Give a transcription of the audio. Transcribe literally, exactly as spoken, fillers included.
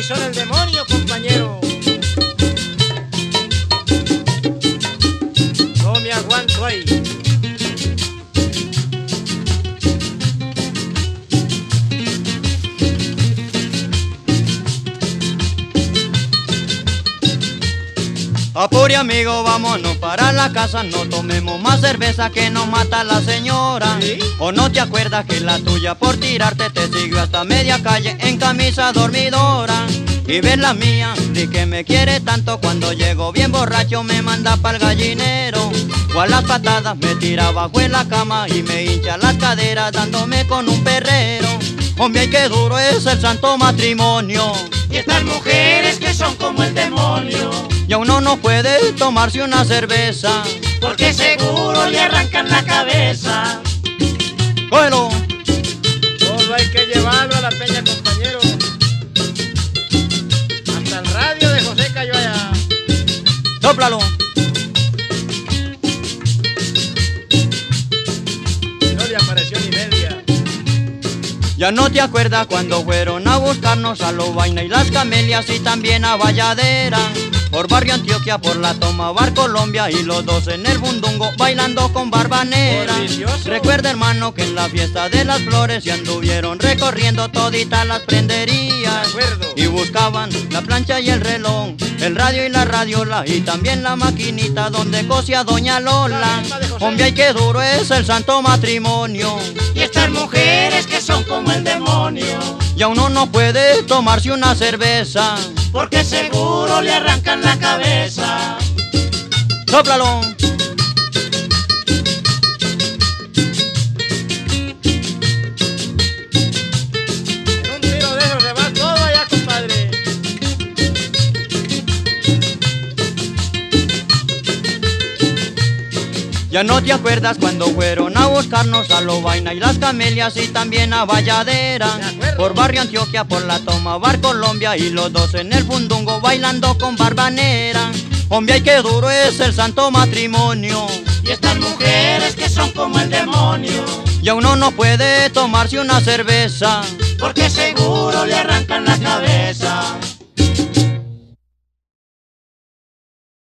y son el demonio, compañero. No me aguanto ahí. Apure amigo, vámonos para la casa, no tomemos más cerveza que nos mata la señora. ¿Sí? ¿O no te acuerdas que la tuya por tirarte te siguió hasta media calle en camisa dormidora? Y ves la mía, di que me quiere tanto, cuando llego bien borracho me manda pa'l gallinero. O a las patadas me tira bajo en la cama y me hincha las caderas dándome con un perrero. Hombre, ay, qué duro es el santo matrimonio. Y estas mujeres que son como el demonio. Y a uno no puede tomarse una cerveza, porque seguro le arrancan la cabeza. ¡Cógelo! Todo hay que llevarlo a la peña, compañero. Hasta el radio de José cayó allá. ¡Sóplalo! No le apareció ni media. Ya no te acuerdas cuando fueron a buscarnos a Lovaina y las Camelias y también a Valladera. Por Barrio Antioquia, por la Toma, Bar Colombia y los dos en el Bundungo bailando con Barbanera. Recuerda, hermano, que en la fiesta de las flores se anduvieron recorriendo toditas las prenderías. Y buscaban la plancha y el reloj, el radio y la radiola y también la maquinita donde cosía Doña Lola. Hombre, ay, qué duro es el santo matrimonio. Y estas mujeres que son como el demonio. Y a uno no puede tomarse una cerveza, porque seguro le arrancan la cabeza. ¡Sóplalo! En un tiro de esos se va todo allá, compadre. Ya no te acuerdas cuando fueron a buscarnos a Lovaina y las Camelias y también a Valladera. Por Barrio Antioquia, por la Toma, Bar Colombia y los dos en el Bundungo bailando con Barbanera. Hombre, ay, qué duro es el santo matrimonio. Y estas mujeres que son como el demonio. Y a uno no puede tomarse una cerveza, porque seguro le arrancan la cabeza.